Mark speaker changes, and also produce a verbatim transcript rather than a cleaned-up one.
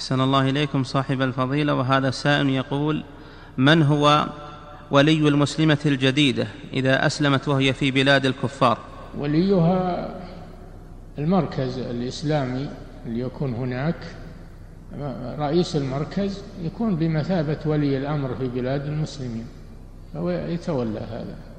Speaker 1: أحسن الله إليكم صاحب الفضيلة. وهذا سائل يقول: من هو ولي المسلمة الجديدة إذا أسلمت وهي في بلاد الكفار؟
Speaker 2: وليها المركز الإسلامي اللي يكون هناك، رئيس المركز يكون بمثابة ولي الأمر في بلاد المسلمين، فهو يتولى هذا.